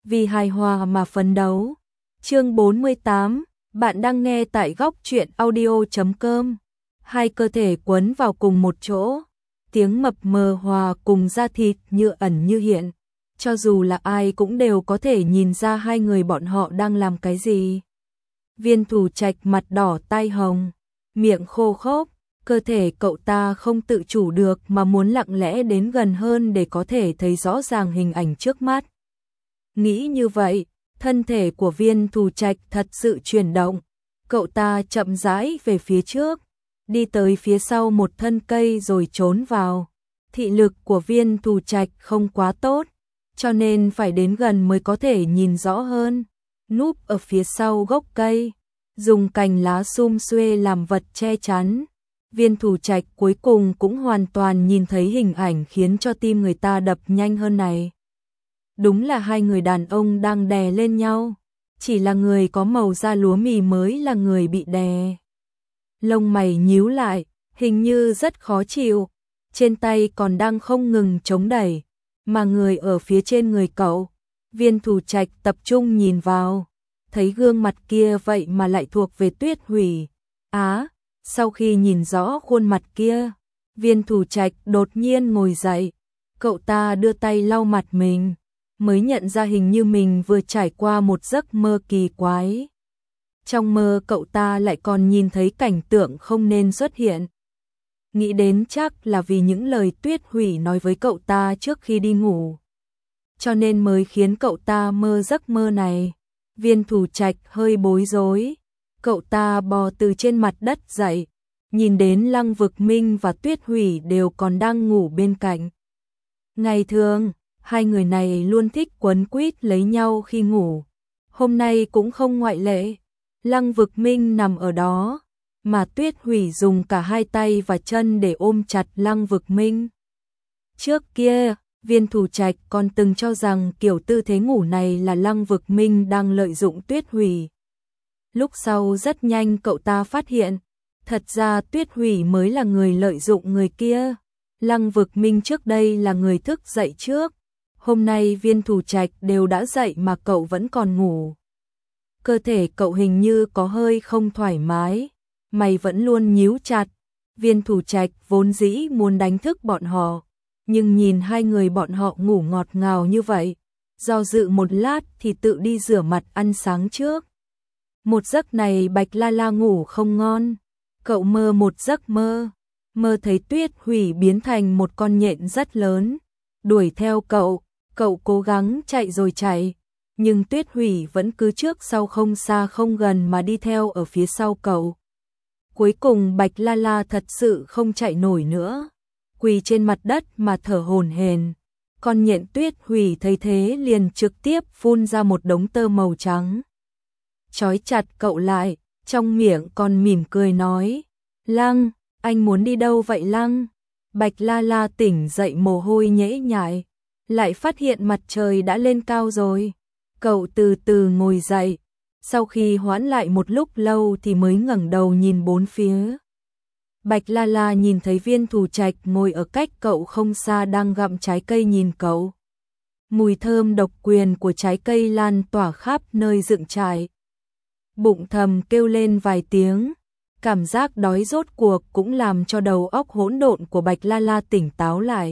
vì hài hòa mà phấn đấu. Chương 48, bạn đang nghe tại góc truyện audio.com. Hai cơ thể quấn vào cùng một chỗ, tiếng mập mờ hòa cùng da thịt như ẩn như hiện. Cho dù là ai cũng đều có thể nhìn ra hai người bọn họ đang làm cái gì. Viên Thủ Trạch mặt đỏ tai hồng, miệng khô khốc, cơ thể cậu ta không tự chủ được mà muốn lặng lẽ đến gần hơn để có thể thấy rõ ràng hình ảnh trước mắt. Nghĩ như vậy, thân thể của Viên Thủ Trạch thật sự chuyển động, cậu ta chậm rãi về phía trước, đi tới phía sau một thân cây rồi trốn vào. Thị lực của Viên Thủ Trạch không quá tốt, cho nên phải đến gần mới có thể nhìn rõ hơn. Núp ở phía sau gốc cây, dùng cành lá sum xuê làm vật che chắn. Viên Thủ Trạch cuối cùng cũng hoàn toàn nhìn thấy hình ảnh khiến cho tim người ta đập nhanh hơn này. Đúng là hai người đàn ông đang đè lên nhau, chỉ là người có màu da lúa mì mới là người bị đè. Lông mày nhíu lại, hình như rất khó chịu, trên tay còn đang không ngừng chống đẩy, mà người ở phía trên người cậu. Viên Thủ Trạch tập trung nhìn vào, thấy gương mặt kia vậy mà lại thuộc về Tuyết Hủy. Sau khi nhìn rõ khuôn mặt kia, Viên Thủ Trạch đột nhiên ngồi dậy, cậu ta đưa tay lau mặt mình, mới nhận ra hình như mình vừa trải qua một giấc mơ kỳ quái. Trong mơ cậu ta lại còn nhìn thấy cảnh tượng không nên xuất hiện. Nghĩ đến chắc là vì những lời Tuyết Hủy nói với cậu ta trước khi đi ngủ, cho nên mới khiến cậu ta mơ giấc mơ này. Viên Thủ Trạch hơi bối rối, cậu ta bò từ trên mặt đất dậy, nhìn đến Lăng Vực Minh và Tuyết Hủy đều còn đang ngủ bên cạnh. Ngày thường, hai người này luôn thích quấn quýt lấy nhau khi ngủ, hôm nay cũng không ngoại lệ. Lăng Vực Minh nằm ở đó, mà Tuyết Hủy dùng cả hai tay và chân để ôm chặt Lăng Vực Minh. Trước kia, Viên Thủ Trạch còn từng cho rằng kiểu tư thế ngủ này là Lăng Vực Minh đang lợi dụng Tuyết Hủy. Lúc sau rất nhanh cậu ta phát hiện, thật ra Tuyết Hủy mới là người lợi dụng người kia. Lăng Vực Minh trước đây là người thức dậy trước, hôm nay Viên Thủ Trạch đều đã dậy mà cậu vẫn còn ngủ. Cơ thể cậu hình như có hơi không thoải mái, mày vẫn luôn nhíu chặt. Viên Thủ Trạch vốn dĩ muốn đánh thức bọn họ, nhưng nhìn hai người bọn họ ngủ ngọt ngào như vậy, do dự một lát thì tự đi rửa mặt ăn sáng trước. Một giấc này Bạch La La ngủ không ngon, cậu mơ một giấc mơ, mơ thấy Tuyết Hủy biến thành một con nhện rất lớn, đuổi theo cậu, cậu cố gắng chạy rồi chạy, nhưng Tuyết Hủy vẫn cứ trước sau không xa không gần mà đi theo ở phía sau cậu. Cuối cùng Bạch La La thật sự không chạy nổi nữa, quỳ trên mặt đất mà thở hổn hển. Con nhện Tuyết Hủy thấy thế liền trực tiếp phun ra một đống tơ màu trắng, trói chặt cậu lại, trong miệng còn mỉm cười nói: Lăng, anh muốn đi đâu vậy Lăng? Bạch La La tỉnh dậy mồ hôi nhễ nhại, lại phát hiện mặt trời đã lên cao rồi. Cậu từ từ ngồi dậy, sau khi hoãn lại một lúc lâu thì mới ngẩng đầu nhìn bốn phía. Bạch La La nhìn thấy Viên Thủ Trạch ngồi ở cách cậu không xa đang gặm trái cây nhìn cậu. Mùi thơm độc quyền của trái cây lan tỏa khắp nơi dựng trại. Bụng thầm kêu lên vài tiếng, cảm giác đói rốt cuộc cũng làm cho đầu óc hỗn độn của Bạch La La tỉnh táo lại.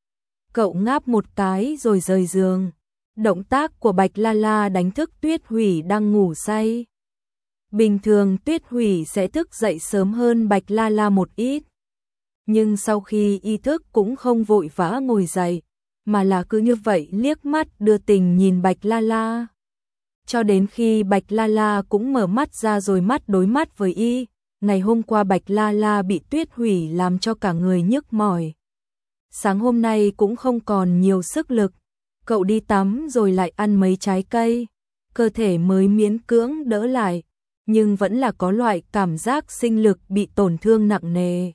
Cậu ngáp một cái rồi rời giường. Động tác của Bạch La La đánh thức Tuyết Hủy đang ngủ say. Bình thường Tuyết Hủy sẽ thức dậy sớm hơn Bạch La La một ít, nhưng sau khi ý thức cũng không vội vã ngồi dậy, mà là cứ như vậy liếc mắt đưa tình nhìn Bạch La La. Cho đến khi Bạch La La cũng mở mắt ra rồi mắt đối mắt với y. Ngày hôm qua Bạch La La bị Tuyết Hủy làm cho cả người nhức mỏi, sáng hôm nay cũng không còn nhiều sức lực. Cậu đi tắm rồi lại ăn mấy trái cây, cơ thể mới miễn cưỡng đỡ lại, nhưng vẫn là có loại cảm giác sinh lực bị tổn thương nặng nề.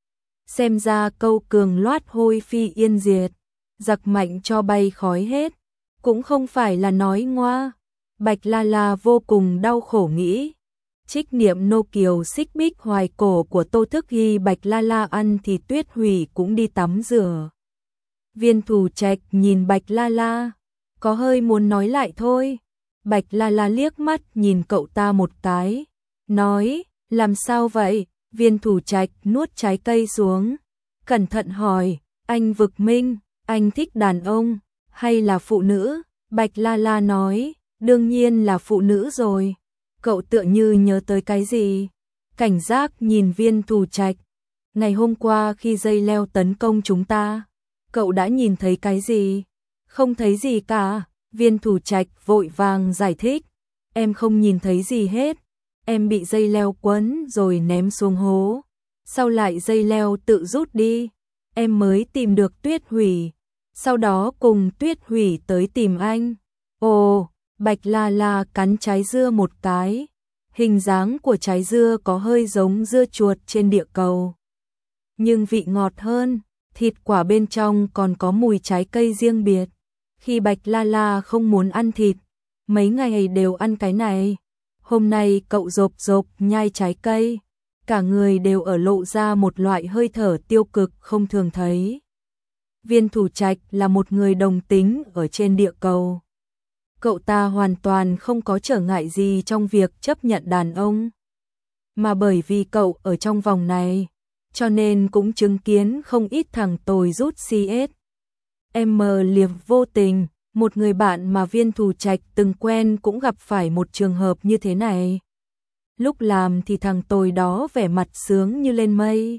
Xem ra câu cường loát hôi phi yên diệt, giặc mạnh cho bay khói hết, cũng không phải là nói ngoa. Bạch La La vô cùng đau khổ nghĩ. Trích niệm nô kiều xích bích hoài cổ của Tô Thức Hy Bạch La La ăn thì Tuyết Hủy cũng đi tắm rửa. Viên Thủ Trạch nhìn Bạch La La, có hơi muốn nói lại thôi. Bạch La La liếc mắt nhìn cậu ta một cái, nói, làm sao vậy? Viên Thủ Trạch nuốt trái cây xuống, cẩn thận hỏi, anh Vực Minh, anh thích đàn ông hay là phụ nữ? Bạch La La nói, đương nhiên là phụ nữ rồi. Cậu tựa như nhớ tới cái gì, cảnh giác nhìn Viên Thủ Trạch. Ngày hôm qua khi dây leo tấn công chúng ta, cậu đã nhìn thấy cái gì? Không thấy gì cả. Viên Thủ Trạch vội vàng giải thích, em không nhìn thấy gì hết, em bị dây leo quấn rồi ném xuống hố, sau lại dây leo tự rút đi, em mới tìm được Tuyết Hủy, sau đó cùng Tuyết Hủy tới tìm anh. Ồ, Bạch La La cắn trái dưa một cái, hình dáng của trái dưa có hơi giống dưa chuột trên địa cầu, nhưng vị ngọt hơn, thịt quả bên trong còn có mùi trái cây riêng biệt. Khi Bạch La La không muốn ăn thịt, mấy ngày đều ăn cái này. Hôm nay cậu rộp rộp nhai trái cây, cả người đều ở lộ ra một loại hơi thở tiêu cực không thường thấy. Viên Thủ Trạch là một người đồng tính ở trên địa cầu. Cậu ta hoàn toàn không có trở ngại gì trong việc chấp nhận đàn ông. Mà bởi vì cậu ở trong vòng này, cho nên cũng chứng kiến không ít thằng tồi rút CS. M liệp vô tình, một người bạn mà Viên Thủ Trạch từng quen cũng gặp phải một trường hợp như thế này. Lúc làm thì thằng tồi đó vẻ mặt sướng như lên mây.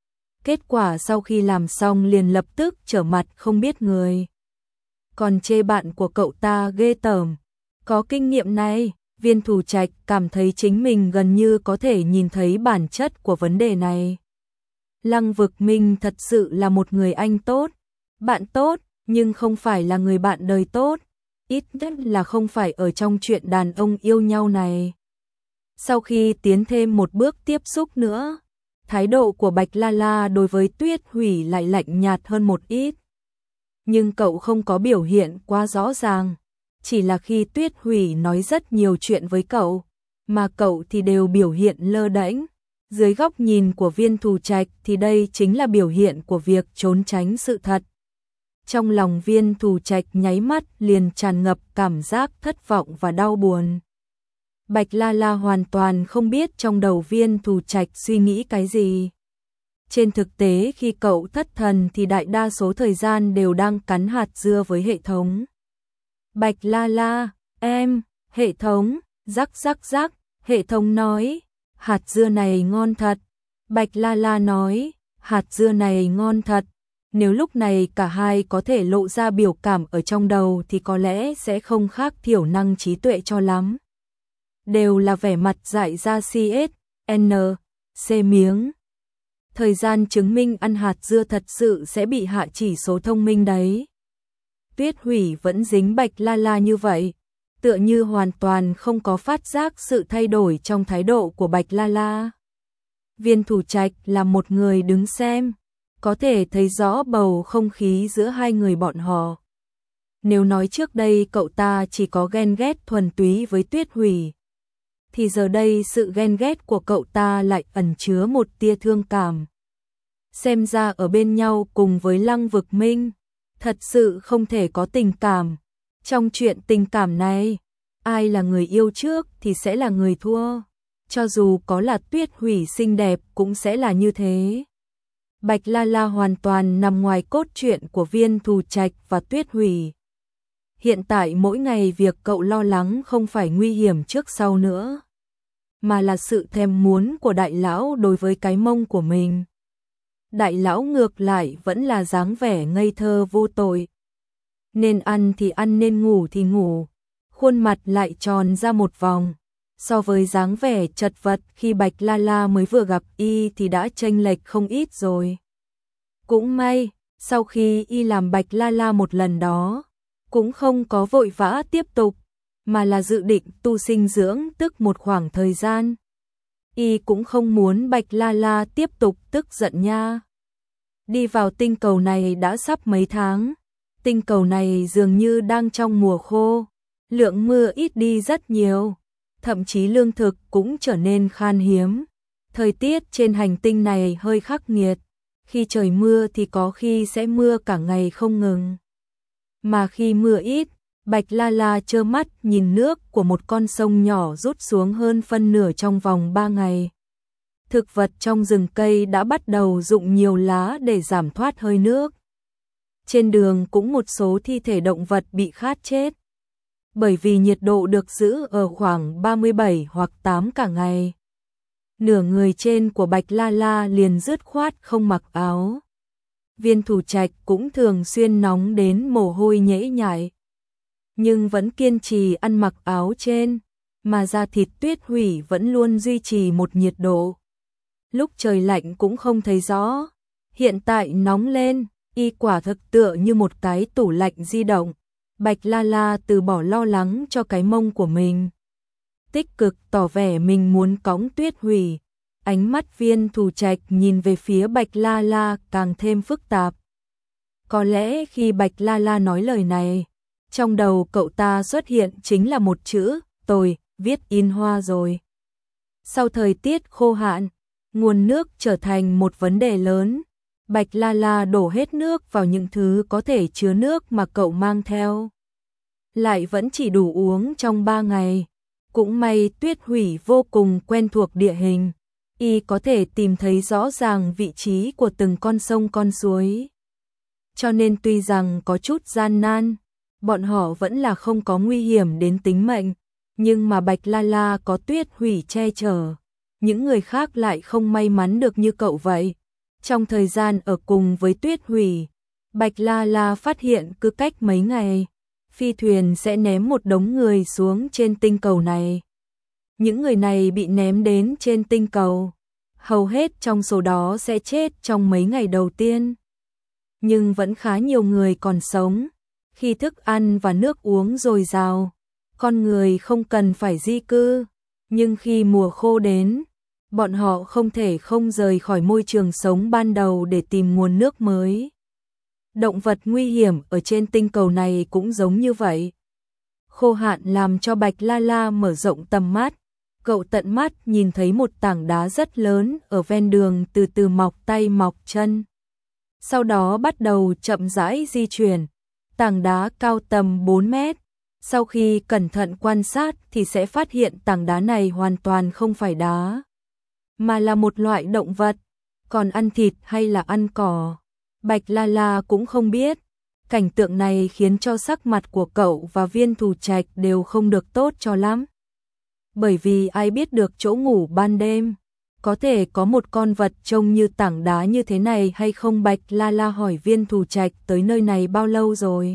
Kết quả sau khi làm xong liền lập tức trở mặt không biết người. Còn chê bạn của cậu ta ghê tởm. Có kinh nghiệm này, Viên Thủ Trạch cảm thấy chính mình gần như có thể nhìn thấy bản chất của vấn đề này. Lăng Vực Minh thật sự là một người anh tốt, bạn tốt, nhưng không phải là người bạn đời tốt, ít nhất là không phải ở trong chuyện đàn ông yêu nhau này. Sau khi tiến thêm một bước tiếp xúc nữa, thái độ của Bạch La La đối với Tuyết Hủy lại lạnh nhạt hơn một ít. Nhưng cậu không có biểu hiện quá rõ ràng, chỉ là khi Tuyết Hủy nói rất nhiều chuyện với cậu, mà cậu thì đều biểu hiện lơ đễnh. Dưới góc nhìn của Viên Thủ Trạch thì đây chính là biểu hiện của việc trốn tránh sự thật. Trong lòng Viên Thủ Trạch nháy mắt liền tràn ngập cảm giác thất vọng và đau buồn. Bạch La La hoàn toàn không biết trong đầu Viên Thủ Trạch suy nghĩ cái gì. Trên thực tế khi cậu thất thần thì đại đa số thời gian đều đang cắn hạt dưa với hệ thống. Bạch La La, em, hệ thống, rắc rắc rắc, hệ thống nói, hạt dưa này ngon thật. Bạch La La nói, hạt dưa này ngon thật. Nếu lúc này cả hai có thể lộ ra biểu cảm ở trong đầu thì có lẽ sẽ không khác thiểu năng trí tuệ cho lắm. Đều là vẻ mặt dại ra CS, N, C miếng. Thời gian chứng minh ăn hạt dưa thật sự sẽ bị hạ chỉ số thông minh đấy. Tuyết Hủy vẫn dính Bạch La La như vậy, tựa như hoàn toàn không có phát giác sự thay đổi trong thái độ của Bạch La La. Viên Thủ Trạch là một người đứng xem, có thể thấy rõ bầu không khí giữa hai người bọn họ. Nếu nói trước đây cậu ta chỉ có ghen ghét thuần túy với Tuyết Hủy, thì giờ đây sự ghen ghét của cậu ta lại ẩn chứa một tia thương cảm. Xem ra ở bên nhau cùng với Lăng Vực Minh, thật sự không thể có tình cảm. Trong chuyện tình cảm này, ai là người yêu trước thì sẽ là người thua. Cho dù có là Tuyết Hủy xinh đẹp cũng sẽ là như thế. Bạch La La hoàn toàn nằm ngoài cốt truyện của Viên Thủ Trạch và Tuyết Hủy. Hiện tại mỗi ngày việc cậu lo lắng không phải nguy hiểm trước sau nữa, mà là sự thèm muốn của đại lão đối với cái mông của mình. Đại lão ngược lại vẫn là dáng vẻ ngây thơ vô tội. Nên ăn thì ăn, nên ngủ thì ngủ. Khuôn mặt lại tròn ra một vòng. So với dáng vẻ chật vật khi Bạch La La mới vừa gặp y thì đã chênh lệch không ít rồi. Cũng may, sau khi y làm Bạch La La một lần đó, cũng không có vội vã tiếp tục, mà là dự định tu sinh dưỡng tức một khoảng thời gian. Y cũng không muốn Bạch La La tiếp tục tức giận nha. Đi vào tinh cầu này đã sắp mấy tháng, tinh cầu này dường như đang trong mùa khô, lượng mưa ít đi rất nhiều, thậm chí lương thực cũng trở nên khan hiếm. Thời tiết trên hành tinh này hơi khắc nghiệt, khi trời mưa thì có khi sẽ mưa cả ngày không ngừng. Mà khi mưa ít, Bạch La La trơ mắt nhìn nước của một con sông nhỏ rút xuống hơn phân nửa trong vòng 3 ngày. Thực vật trong rừng cây đã bắt đầu rụng nhiều lá để giảm thoát hơi nước. Trên đường cũng một số thi thể động vật bị khát chết. Bởi vì nhiệt độ được giữ ở khoảng 37 hoặc 8 cả ngày. Nửa người trên của Bạch La La liền dứt khoát không mặc áo. Viên Thủ Trạch cũng thường xuyên nóng đến mồ hôi nhễ nhại. Nhưng vẫn kiên trì ăn mặc áo trên, mà da thịt Tuyết Hủy vẫn luôn duy trì một nhiệt độ. Lúc trời lạnh cũng không thấy rõ, hiện tại nóng lên, y quả thực tựa như một cái tủ lạnh di động. Bạch La La từ bỏ lo lắng cho cái mông của mình. Tích cực tỏ vẻ mình muốn cõng Tuyết Hủy. Ánh mắt Viên Thủ Trạch nhìn về phía Bạch La La càng thêm phức tạp. Có lẽ khi Bạch La La nói lời này, trong đầu cậu ta xuất hiện chính là một chữ, tồi, viết in hoa rồi. Sau thời tiết khô hạn, nguồn nước trở thành một vấn đề lớn. Bạch La La đổ hết nước vào những thứ có thể chứa nước mà cậu mang theo. Lại vẫn chỉ đủ uống trong 3 ngày. Cũng may Tuyết Hủy vô cùng quen thuộc địa hình. Y có thể tìm thấy rõ ràng vị trí của từng con sông con suối. Cho nên tuy rằng có chút gian nan, bọn họ vẫn là không có nguy hiểm đến tính mệnh. Nhưng mà Bạch La La có Tuyết Hủy che chở. Những người khác lại không may mắn được như cậu vậy. Trong thời gian ở cùng với Tuyết Hủy, Bạch La La phát hiện cứ cách mấy ngày, phi thuyền sẽ ném một đống người xuống trên tinh cầu này. Những người này bị ném đến trên tinh cầu, hầu hết trong số đó sẽ chết trong mấy ngày đầu tiên. Nhưng vẫn khá nhiều người còn sống, khi thức ăn và nước uống dồi dào, con người không cần phải di cư, nhưng khi mùa khô đến, bọn họ không thể không rời khỏi môi trường sống ban đầu để tìm nguồn nước mới. Động vật nguy hiểm ở trên tinh cầu này cũng giống như vậy. Khô hạn làm cho Bạch La La mở rộng tầm mắt. Cậu tận mắt nhìn thấy một tảng đá rất lớn ở ven đường từ từ mọc tay mọc chân. Sau đó bắt đầu chậm rãi di chuyển. Tảng đá cao tầm 4 mét. Sau khi cẩn thận quan sát thì sẽ phát hiện tảng đá này hoàn toàn không phải đá, mà là một loại động vật. Còn ăn thịt hay là ăn cỏ, Bạch La La cũng không biết. Cảnh tượng này khiến cho sắc mặt của cậu và Viên Thủ Trạch đều không được tốt cho lắm. Bởi vì ai biết được chỗ ngủ ban đêm, có thể có một con vật trông như tảng đá như thế này hay không? Bạch La La hỏi Viên Thủ Trạch tới nơi này bao lâu rồi?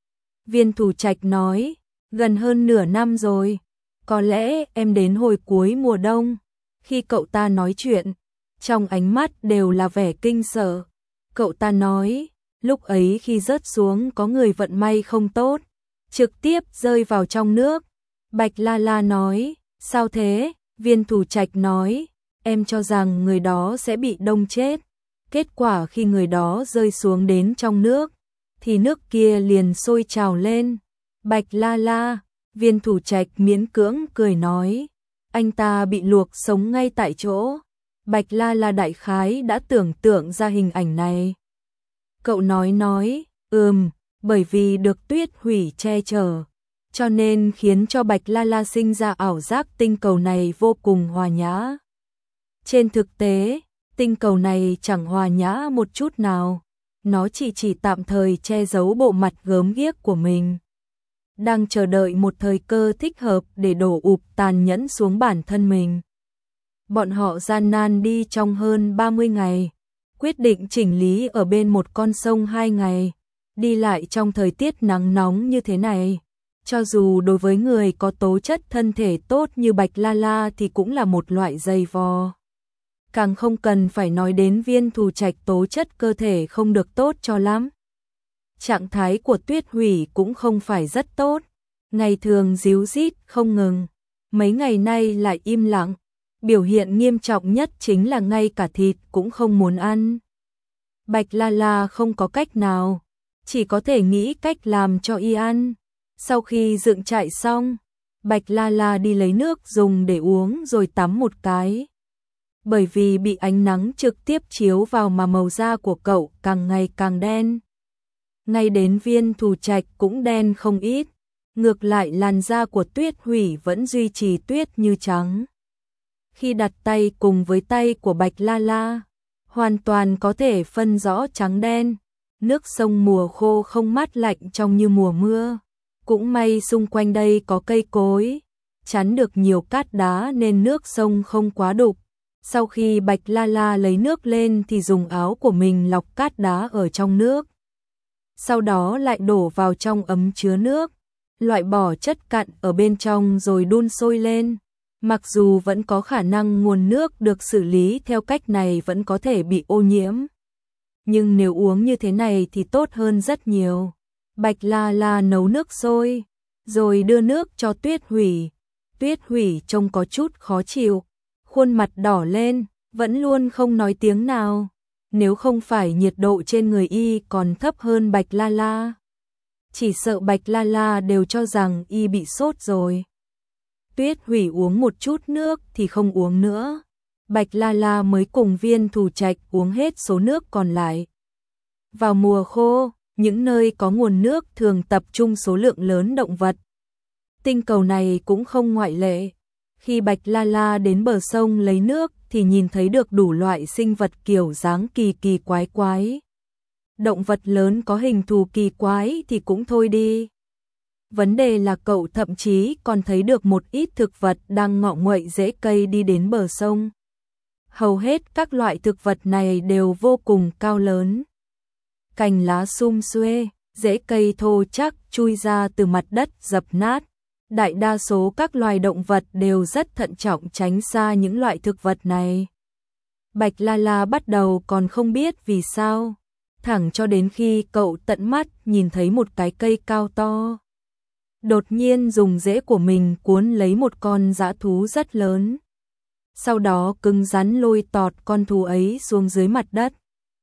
Viên Thủ Trạch nói, gần hơn nửa năm rồi. Có lẽ em đến hồi cuối mùa đông. Khi cậu ta nói chuyện, trong ánh mắt đều là vẻ kinh sợ. Cậu ta nói, lúc ấy khi rớt xuống có người vận may không tốt, trực tiếp rơi vào trong nước. Bạch La La nói, sao thế? Viên Thủ Trạch nói, em cho rằng người đó sẽ bị đông chết. Kết quả khi người đó rơi xuống đến trong nước, thì nước kia liền sôi trào lên. Bạch La La, Viên Thủ Trạch miễn cưỡng cười nói, anh ta bị luộc sống ngay tại chỗ. Bạch La La đại khái đã tưởng tượng ra hình ảnh này. Cậu nói, bởi vì được Tuyết Hủy che chở, cho nên khiến cho Bạch La La sinh ra ảo giác tinh cầu này vô cùng hòa nhã. Trên thực tế, tinh cầu này chẳng hòa nhã một chút nào. Nó chỉ tạm thời che giấu bộ mặt gớm ghiếc của mình, đang chờ đợi một thời cơ thích hợp để đổ ụp tàn nhẫn xuống bản thân mình. Bọn họ gian nan đi trong hơn 30 ngày, quyết định chỉnh lý ở bên một con sông 2 ngày, đi lại trong thời tiết nắng nóng như thế này. Cho dù đối với người có tố chất thân thể tốt như Bạch La La thì cũng là một loại dày vò. Càng không cần phải nói đến Viên Thủ Trạch tố chất cơ thể không được tốt cho lắm. Trạng thái của Tuyết Hủy cũng không phải rất tốt, ngày thường díu dít không ngừng, mấy ngày nay lại im lặng. Biểu hiện nghiêm trọng nhất chính là ngay cả thịt cũng không muốn ăn. Bạch La La không có cách nào, chỉ có thể nghĩ cách làm cho y ăn. Sau khi dựng trại xong, Bạch La La đi lấy nước dùng để uống rồi tắm một cái. Bởi vì bị ánh nắng trực tiếp chiếu vào mà màu da của cậu càng ngày càng đen. Ngay đến Viên Thủ Trạch cũng đen không ít. Ngược lại làn da của Tuyết Hủy vẫn duy trì tuyết như trắng. Khi đặt tay cùng với tay của Bạch La La, hoàn toàn có thể phân rõ trắng đen. Nước sông mùa khô không mát lạnh trong như mùa mưa. Cũng may xung quanh đây có cây cối, chắn được nhiều cát đá nên nước sông không quá đục. Sau khi Bạch La La lấy nước lên thì dùng áo của mình lọc cát đá ở trong nước. Sau đó lại đổ vào trong ấm chứa nước, loại bỏ chất cặn ở bên trong rồi đun sôi lên. Mặc dù vẫn có khả năng nguồn nước được xử lý theo cách này vẫn có thể bị ô nhiễm, nhưng nếu uống như thế này thì tốt hơn rất nhiều. Bạch La La nấu nước sôi, rồi đưa nước cho Tuyết Hủy. Tuyết Hủy trông có chút khó chịu, khuôn mặt đỏ lên, vẫn luôn không nói tiếng nào. Nếu không phải nhiệt độ trên người y còn thấp hơn Bạch La La, chỉ sợ Bạch La La đều cho rằng y bị sốt rồi. Tuyết Hủy uống một chút nước thì không uống nữa. Bạch La La mới cùng Viên Thủ Trạch uống hết số nước còn lại. Vào mùa khô, những nơi có nguồn nước thường tập trung số lượng lớn động vật. Tinh cầu này cũng không ngoại lệ. Khi Bạch La La đến bờ sông lấy nước thì nhìn thấy được đủ loại sinh vật kiểu dáng kỳ kỳ quái quái. Động vật lớn có hình thù kỳ quái thì cũng thôi đi. Vấn đề là cậu thậm chí còn thấy được một ít thực vật đang ngọ nguậy rễ cây đi đến bờ sông. Hầu hết các loại thực vật này đều vô cùng cao lớn. Cành lá sum xuê, rễ cây thô chắc chui ra từ mặt đất dập nát. Đại đa số các loài động vật đều rất thận trọng tránh xa những loại thực vật này. Bạch La La bắt đầu còn không biết vì sao, thẳng cho đến khi cậu tận mắt nhìn thấy một cái cây cao to. Đột nhiên dùng rễ của mình cuốn lấy một con dã thú rất lớn. Sau đó cứng rắn lôi tọt con thú ấy xuống dưới mặt đất.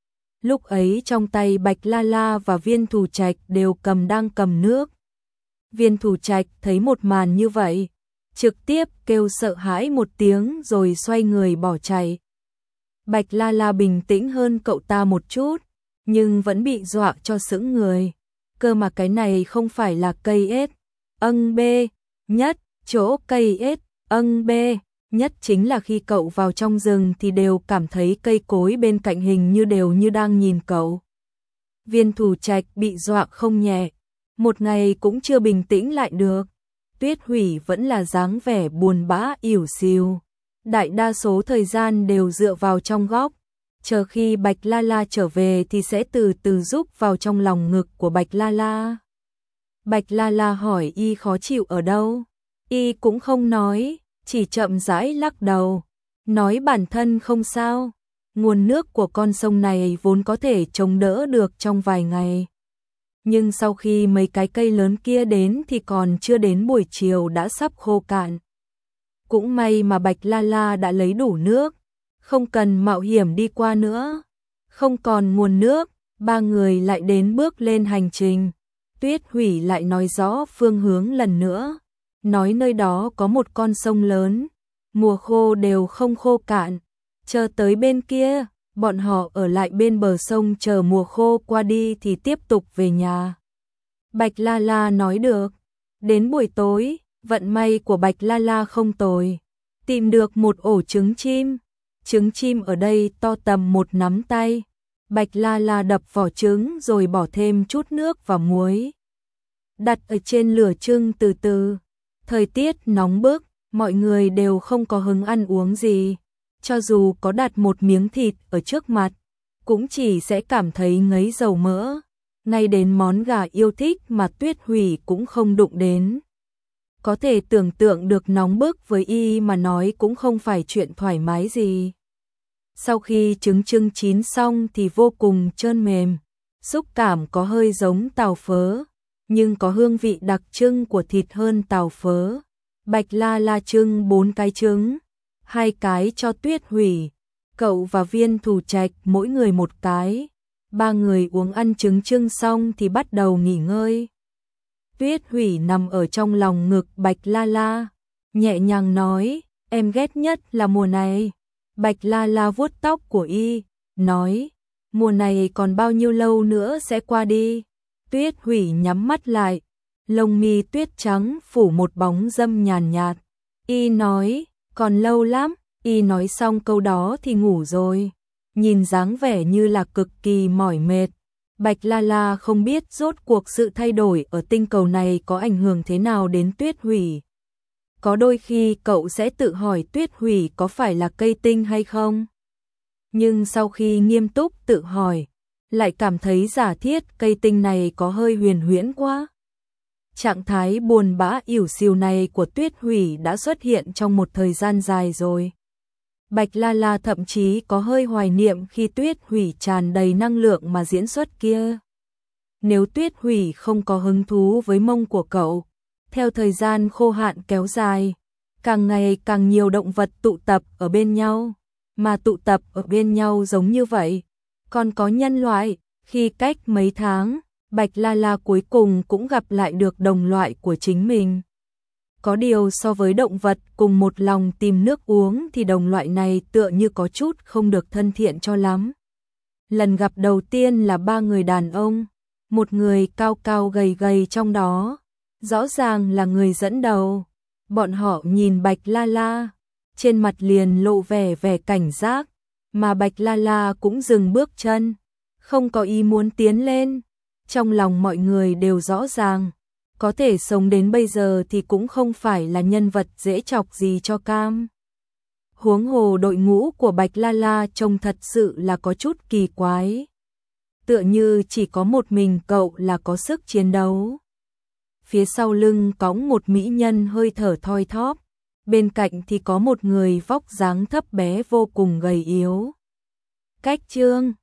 Lúc ấy trong tay Bạch La La và Viên Thủ Trạch đều đang cầm nước. Viên Thủ Trạch thấy một màn như vậy, trực tiếp kêu sợ hãi một tiếng rồi xoay người bỏ chạy. Bạch La La bình tĩnh hơn cậu ta một chút, nhưng vẫn bị dọa cho sững người. Cơ mà cái này không phải là cây ếch, bê nhất, chỗ cây ếch, bê nhất chính là khi cậu vào trong rừng thì đều cảm thấy cây cối bên cạnh hình như đều như đang nhìn cậu. Viên Thủ Trạch bị dọa không nhẹ, một ngày cũng chưa bình tĩnh lại được. Tuyết Hủy vẫn là dáng vẻ buồn bã ỉu xìu, đại đa số thời gian đều dựa vào trong góc, chờ khi Bạch La La trở về thì sẽ từ từ rúc vào trong lòng ngực của Bạch La La. Bạch La La hỏi y khó chịu ở đâu, y cũng không nói, chỉ chậm rãi lắc đầu, nói bản thân không sao, nguồn nước của con sông này vốn có thể chống đỡ được trong vài ngày. Nhưng sau khi mấy cái cây lớn kia đến thì còn chưa đến buổi chiều đã sắp khô cạn. Cũng may mà Bạch La La đã lấy đủ nước, không cần mạo hiểm đi qua nữa. Không còn nguồn nước, ba người lại đến bước lên hành trình. Tuyết Hủy lại nói rõ phương hướng lần nữa, nói nơi đó có một con sông lớn, mùa khô đều không khô cạn. Chờ tới bên kia, bọn họ ở lại bên bờ sông chờ mùa khô qua đi thì tiếp tục về nhà. Bạch La La nói được. Đến buổi tối, vận may của Bạch La La không tồi, tìm được một ổ trứng chim. Trứng chim ở đây to tầm một nắm tay. Bạch La La đập vỏ trứng rồi bỏ thêm chút nước và muối, đặt ở trên lửa trưng từ từ. Thời tiết nóng bức, mọi người đều không có hứng ăn uống gì. Cho dù có đặt một miếng thịt ở trước mặt, cũng chỉ sẽ cảm thấy ngấy dầu mỡ. Ngay đến món gà yêu thích mà Tuyết Hủy cũng không đụng đến. Có thể tưởng tượng được nóng bức với y mà nói cũng không phải chuyện thoải mái gì. Sau khi trứng trưng chín xong thì vô cùng trơn mềm, xúc cảm có hơi giống tàu phớ, nhưng có hương vị đặc trưng của thịt hơn tàu phớ. Bạch La La trưng 4 cái trứng, 2 cái cho Tuyết Hủy, cậu và Viên Thủ Trạch mỗi người một cái. Ba người uống ăn trứng trưng xong thì bắt đầu nghỉ ngơi. Tuyết Hủy nằm ở trong lòng ngực Bạch La La, nhẹ nhàng nói, em ghét nhất là mùa này. Bạch La La vuốt tóc của y, nói, mùa này còn bao nhiêu lâu nữa sẽ qua đi. Tuyết Hủy nhắm mắt lại, lông mi tuyết trắng phủ một bóng râm nhàn nhạt. Y nói, còn lâu lắm, y nói xong câu đó thì ngủ rồi. Nhìn dáng vẻ như là cực kỳ mỏi mệt. Bạch La La không biết rốt cuộc sự thay đổi ở tinh cầu này có ảnh hưởng thế nào đến Tuyết Hủy. Có đôi khi cậu sẽ tự hỏi Tuyết Hủy có phải là cây tinh hay không? Nhưng sau khi nghiêm túc tự hỏi, lại cảm thấy giả thiết cây tinh này có hơi huyền huyễn quá. Trạng thái buồn bã ỉu xìu này của Tuyết Hủy đã xuất hiện trong một thời gian dài rồi. Bạch La La thậm chí có hơi hoài niệm khi Tuyết Hủy tràn đầy năng lượng mà diễn xuất kia. Nếu Tuyết Hủy không có hứng thú với mông của cậu, theo thời gian khô hạn kéo dài, càng ngày càng nhiều động vật tụ tập ở bên nhau, mà tụ tập ở bên nhau giống như vậy. Còn có nhân loại, khi cách mấy tháng, Bạch La La cuối cùng cũng gặp lại được đồng loại của chính mình. Có điều so với động vật cùng một lòng tìm nước uống thì đồng loại này tựa như có chút không được thân thiện cho lắm. Lần gặp đầu tiên là ba người đàn ông, một người cao cao gầy gầy trong đó, rõ ràng là người dẫn đầu. Bọn họ nhìn Bạch La La, trên mặt liền lộ vẻ cảnh giác, mà Bạch La La cũng dừng bước chân, không có ý muốn tiến lên. Trong lòng mọi người đều rõ ràng, có thể sống đến bây giờ thì cũng không phải là nhân vật dễ chọc gì cho cam. Huống hồ đội ngũ của Bạch La La trông thật sự là có chút kỳ quái. Tựa như chỉ có một mình cậu là có sức chiến đấu. Phía sau lưng cõng một mỹ nhân hơi thở thoi thóp, bên cạnh thì có một người vóc dáng thấp bé vô cùng gầy yếu. Cách Chương